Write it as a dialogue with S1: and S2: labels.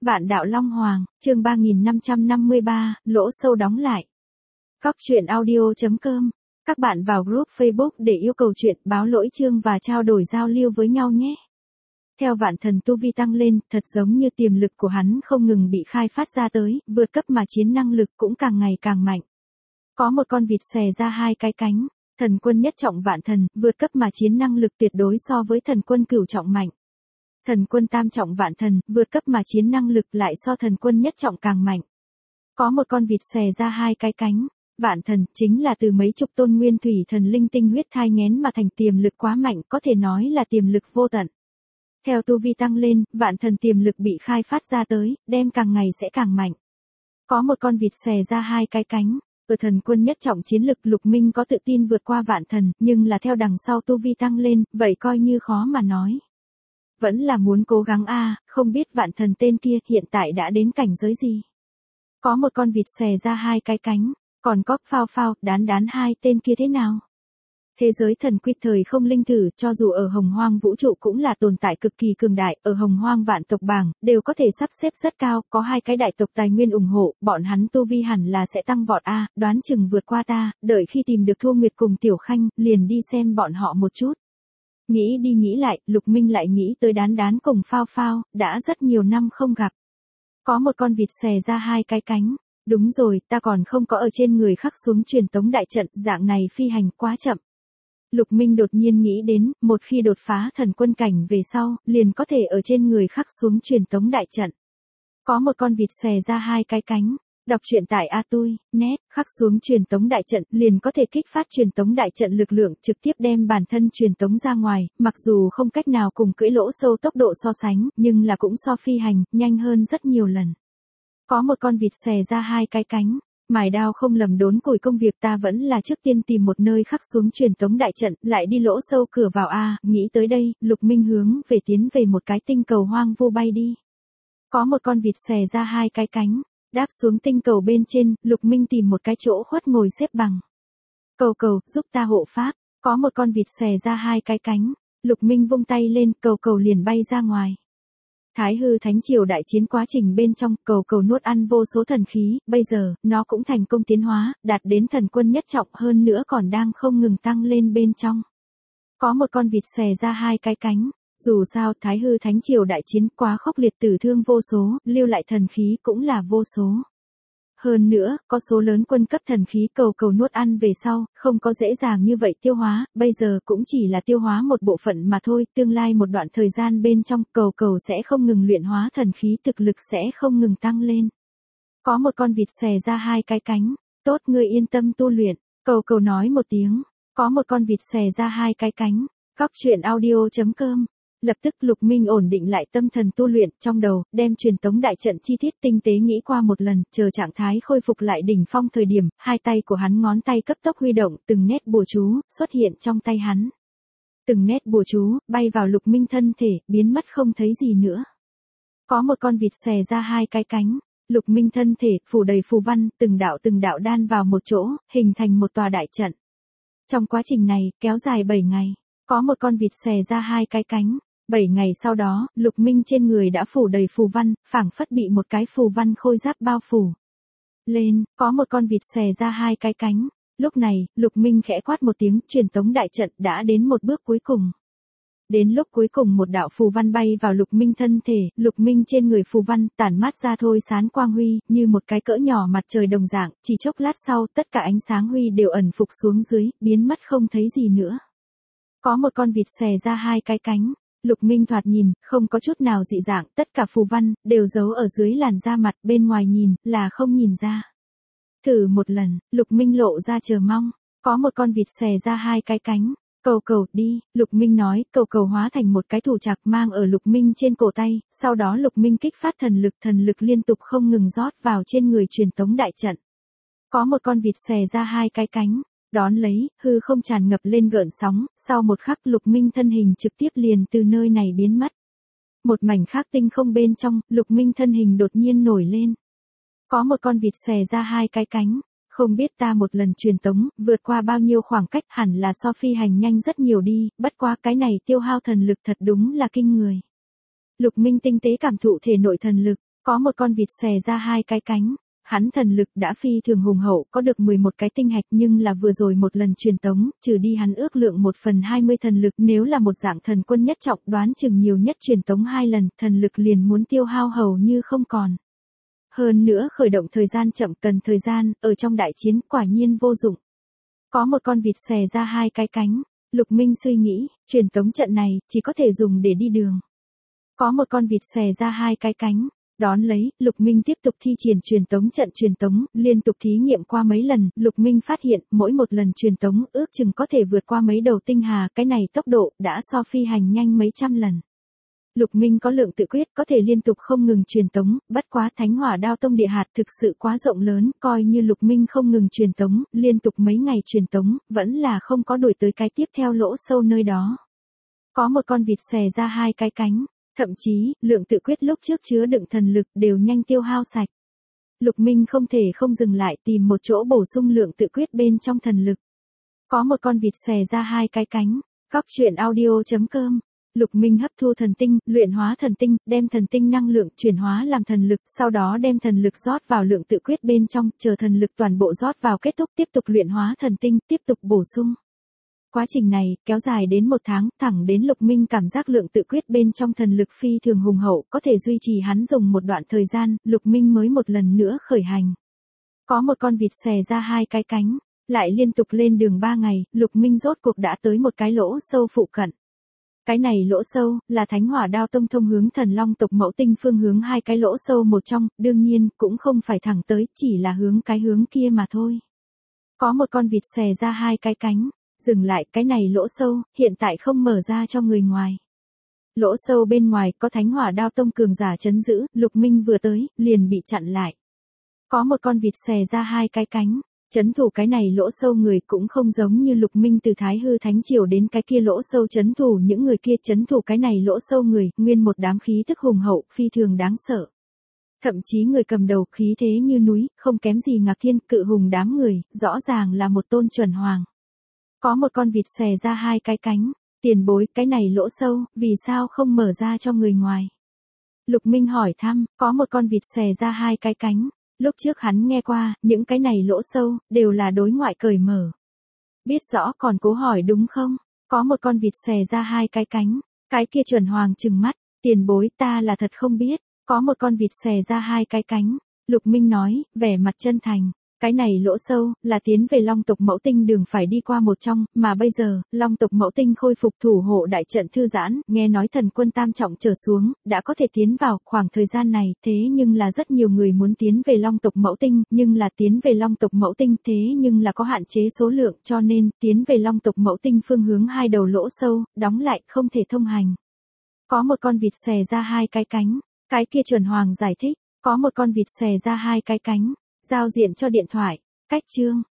S1: Vạn đạo Long Hoàng, chương 3553, lỗ sâu đóng lại. Góc truyện audio.com. Các bạn vào group Facebook để yêu cầu chuyện, báo lỗi chương và trao đổi giao lưu với nhau nhé. Theo Vạn Thần tu vi tăng lên, thật giống như tiềm lực của hắn không ngừng bị khai phát ra tới, vượt cấp mà chiến năng lực cũng càng ngày càng mạnh. Có một con vịt xòe ra hai cái cánh, thần quân nhất trọng vạn thần, vượt cấp mà chiến năng lực tuyệt đối so với thần quân cửu trọng mạnh. Thần quân tam trọng vạn thần, vượt cấp mà chiến năng lực lại so thần quân nhất trọng càng mạnh. Có một con vịt xòe ra hai cái cánh, vạn thần, chính là từ mấy chục tôn nguyên thủy thần linh tinh huyết thai nghén mà thành tiềm lực quá mạnh, có thể nói là tiềm lực vô tận. Theo tu vi tăng lên, vạn thần tiềm lực bị khai phát ra tới, đem càng ngày sẽ càng mạnh. Có một con vịt xòe ra hai cái cánh, ở thần quân nhất trọng chiến lực Lục Minh có tự tin vượt qua vạn thần, nhưng là theo đằng sau tu vi tăng lên, vậy coi như khó mà nói. Vẫn là muốn cố gắng không biết vạn thần tên kia hiện tại đã đến cảnh giới gì. Có một con vịt xòe ra hai cái cánh, còn có phao phao, đán đán hai tên kia thế nào? Thế giới thần quy thời không linh thử, cho dù ở hồng hoang vũ trụ cũng là tồn tại cực kỳ cường đại, ở hồng hoang vạn tộc bảng, đều có thể sắp xếp rất cao, có hai cái đại tộc tài nguyên ủng hộ, bọn hắn tu vi hẳn là sẽ tăng vọt đoán chừng vượt qua ta, đợi khi tìm được Thu Nguyệt cùng Tiểu Khanh, liền đi xem bọn họ một chút. Nghĩ đi nghĩ lại, Lục Minh lại nghĩ tới đán đán cùng phao phao, đã rất nhiều năm không gặp. Có một con vịt xòe ra hai cái cánh, đúng rồi, ta còn không có ở trên người khắc xuống truyền tống đại trận, dạng này phi hành quá chậm. Lục Minh đột nhiên nghĩ đến, một khi đột phá thần quân cảnh về sau, liền có thể ở trên người khắc xuống truyền tống đại trận. Có một con vịt xòe ra hai cái cánh, đọc truyện tại net, khắc xuống truyền tống đại trận, liền có thể kích phát truyền tống đại trận lực lượng, trực tiếp đem bản thân truyền tống ra ngoài, mặc dù không cách nào cùng cưỡi lỗ sâu tốc độ so sánh, nhưng là cũng so phi hành, nhanh hơn rất nhiều lần. Có một con vịt xòe ra hai cái cánh, mài đao không lầm đốn củi, công việc ta vẫn là trước tiên tìm một nơi khắc xuống truyền tống đại trận, lại đi lỗ sâu cửa vào nghĩ tới đây, Lục Minh hướng về tiến về một cái tinh cầu hoang vu bay đi. Có một con vịt xòe ra hai cái cánh, đáp xuống tinh cầu bên trên, Lục Minh tìm một cái chỗ khuất ngồi xếp bằng. Cầu cầu, giúp ta hộ pháp. Có một con vịt xòe ra hai cái cánh, Lục Minh vung tay lên, cầu cầu liền bay ra ngoài. Thái hư thánh triều đại chiến quá trình bên trong, cầu cầu nuốt ăn vô số thần khí, bây giờ, nó cũng thành công tiến hóa, đạt đến thần quân nhất trọng, hơn nữa còn đang không ngừng tăng lên bên trong. Có một con vịt xòe ra hai cái cánh, dù sao Thái hư thánh triều đại chiến quá khốc liệt, tử thương vô số, lưu lại thần khí cũng là vô số. Hơn nữa, có số lớn quân cấp thần khí cầu cầu nuốt ăn về sau, không có dễ dàng như vậy tiêu hóa, bây giờ cũng chỉ là tiêu hóa một bộ phận mà thôi, tương lai một đoạn thời gian bên trong, cầu cầu sẽ không ngừng luyện hóa thần khí, thực lực sẽ không ngừng tăng lên. Có một con vịt xòe ra hai cái cánh, tốt, ngươi yên tâm tu luyện, cầu cầu nói một tiếng. Có một con vịt xòe ra hai cái cánh, góc truyện audio.com. Lập tức Lục Minh ổn định lại tâm thần tu luyện, trong đầu, đem truyền tống đại trận chi tiết tinh tế nghĩ qua một lần, chờ trạng thái khôi phục lại đỉnh phong thời điểm, hai tay của hắn ngón tay cấp tốc huy động, từng nét bùa chú, xuất hiện trong tay hắn. Từng nét bùa chú, bay vào Lục Minh thân thể, biến mất không thấy gì nữa. Có một con vịt xòe ra hai cái cánh, Lục Minh thân thể, phủ đầy phù văn, từng đạo đan vào một chỗ, hình thành một tòa đại trận. Trong quá trình này, kéo dài 7 ngày, có một con vịt xòe ra hai cái cánh. 7 ngày sau đó, Lục Minh trên người đã phủ đầy phù văn, phảng phất bị một cái phù văn khôi giáp bao phủ. Lên, có một con vịt xòe ra hai cái cánh. Lúc này, Lục Minh khẽ quát một tiếng, truyền tống đại trận đã đến một bước cuối cùng. Đến lúc cuối cùng một đạo phù văn bay vào Lục Minh thân thể, Lục Minh trên người phù văn tản mát ra thôi sáng quang huy, như một cái cỡ nhỏ mặt trời đồng dạng, chỉ chốc lát sau, tất cả ánh sáng huy đều ẩn phục xuống dưới, biến mất không thấy gì nữa. Có một con vịt xòe ra hai cái cánh. Lục Minh thoạt nhìn, không có chút nào dị dạng, tất cả phù văn, đều giấu ở dưới làn da mặt, bên ngoài nhìn, là không nhìn ra. Thử một lần, Lục Minh lộ ra chờ mong, có một con vịt xòe ra hai cái cánh, cầu cầu, đi, Lục Minh nói, cầu cầu hóa thành một cái thủ trạc mang ở Lục Minh trên cổ tay, sau đó Lục Minh kích phát thần lực liên tục không ngừng rót vào trên người truyền tống đại trận. Có một con vịt xòe ra hai cái cánh. Đón lấy, hư không tràn ngập lên gợn sóng, sau một khắc Lục Minh thân hình trực tiếp liền từ nơi này biến mất. Một mảnh khác tinh không bên trong, Lục Minh thân hình đột nhiên nổi lên. Có một con vịt xòe ra hai cái cánh, không biết ta một lần truyền tống, vượt qua bao nhiêu khoảng cách, hẳn là so phi hành nhanh rất nhiều đi, bất quá cái này tiêu hao thần lực thật đúng là kinh người. Lục Minh tinh tế cảm thụ thể nội thần lực, Có một con vịt xòe ra hai cái cánh. Hắn thần lực đã phi thường hùng hậu, có được 11 cái tinh hạch, nhưng là vừa rồi một lần truyền tống, trừ đi hắn ước lượng 1/20 thần lực, nếu là một dạng thần quân nhất trọng đoán chừng nhiều nhất truyền tống 2 lần, thần lực liền muốn tiêu hao hầu như không còn. Hơn nữa khởi động thời gian chậm cần thời gian, ở trong đại chiến quả nhiên vô dụng. Có một con vịt xòe ra hai cái cánh. Lục Minh suy nghĩ, truyền tống trận này chỉ có thể dùng để đi đường. Có một con vịt xòe ra hai cái cánh. Đón lấy, Lục Minh tiếp tục thi triển truyền tống trận truyền tống, liên tục thí nghiệm qua mấy lần, Lục Minh phát hiện, mỗi một lần truyền tống ước chừng có thể vượt qua mấy đầu tinh hà, cái này tốc độ đã so phi hành nhanh mấy trăm lần. Lục Minh có lượng tự quyết có thể liên tục không ngừng truyền tống, bất quá Thánh Hỏa Đao Tông địa hạt thực sự quá rộng lớn, coi như Lục Minh không ngừng truyền tống, liên tục mấy ngày truyền tống, vẫn là không có đuổi tới cái tiếp theo lỗ sâu nơi đó. Có một con vịt xòe ra hai cái cánh. Thậm chí, lượng tự quyết lúc trước chứa đựng thần lực đều nhanh tiêu hao sạch. Lục Minh không thể không dừng lại tìm một chỗ bổ sung lượng tự quyết bên trong thần lực. Có một con vịt xòe ra hai cái cánh. Góc truyện audio.com. Lục Minh hấp thu thần tinh, luyện hóa thần tinh, đem thần tinh năng lượng chuyển hóa làm thần lực, sau đó đem thần lực rót vào lượng tự quyết bên trong, chờ thần lực toàn bộ rót vào kết thúc tiếp tục luyện hóa thần tinh, tiếp tục bổ sung. Quá trình này, kéo dài đến 1 tháng, thẳng đến Lục Minh cảm giác lượng tự quyết bên trong thần lực phi thường hùng hậu, có thể duy trì hắn dùng một đoạn thời gian, Lục Minh mới một lần nữa khởi hành. Có một con vịt xòe ra hai cái cánh, lại liên tục lên đường 3 ngày, Lục Minh rốt cuộc đã tới một cái lỗ sâu phụ cận. Cái này lỗ sâu, là Thánh Hỏa Đao Tông thông hướng Thần Long tộc Mẫu Tinh phương hướng hai cái lỗ sâu một trong, đương nhiên, cũng không phải thẳng tới, chỉ là hướng cái hướng kia mà thôi. Có một con vịt xòe ra hai cái cánh. Dừng lại, cái này lỗ sâu, hiện tại không mở ra cho người ngoài. Lỗ sâu bên ngoài có Thánh Hỏa Đao Tông cường giả trấn giữ, Lục Minh vừa tới, liền bị chặn lại. Có một con vịt xòe ra hai cái cánh. Trấn thủ cái này lỗ sâu người cũng không giống như Lục Minh từ Thái Hư Thánh Triều đến cái kia lỗ sâu trấn thủ những người kia trấn thủ cái này lỗ sâu người, nguyên một đám khí tức hùng hậu, phi thường đáng sợ. Thậm chí người cầm đầu khí thế như núi, không kém gì Ngạc Thiên, cự hùng đám người, rõ ràng là một tôn chuẩn hoàng. Có một con vịt xòe ra hai cái cánh. Tiền bối, cái này lỗ sâu, vì sao không mở ra cho người ngoài? Lục Minh hỏi thăm, có một con vịt xòe ra hai cái cánh. Lúc trước hắn nghe qua, những cái này lỗ sâu, đều là đối ngoại cởi mở. Biết rõ còn cố hỏi đúng không? Có một con vịt xòe ra hai cái cánh. Cái kia chuẩn hoàng trừng mắt, tiền bối ta là thật không biết. Có một con vịt xòe ra hai cái cánh. Lục Minh nói, vẻ mặt chân thành. Cái này lỗ sâu, là tiến về Long tộc Mẫu Tinh đường phải đi qua một trong, mà bây giờ, Long tộc Mẫu Tinh khôi phục thủ hộ đại trận thư giãn, nghe nói thần quân tam trọng trở xuống, đã có thể tiến vào, khoảng thời gian này, thế nhưng là rất nhiều người muốn tiến về Long tộc Mẫu Tinh, nhưng là tiến về Long tộc Mẫu Tinh, thế nhưng là có hạn chế số lượng, cho nên, tiến về Long tộc Mẫu Tinh phương hướng hai đầu lỗ sâu, đóng lại, không thể thông hành. Có một con vịt xòe ra hai cái cánh, cái kia chuẩn hoàng giải thích, có một con vịt xòe ra hai cái cánh. Giao diện cho điện thoại. Cách chương.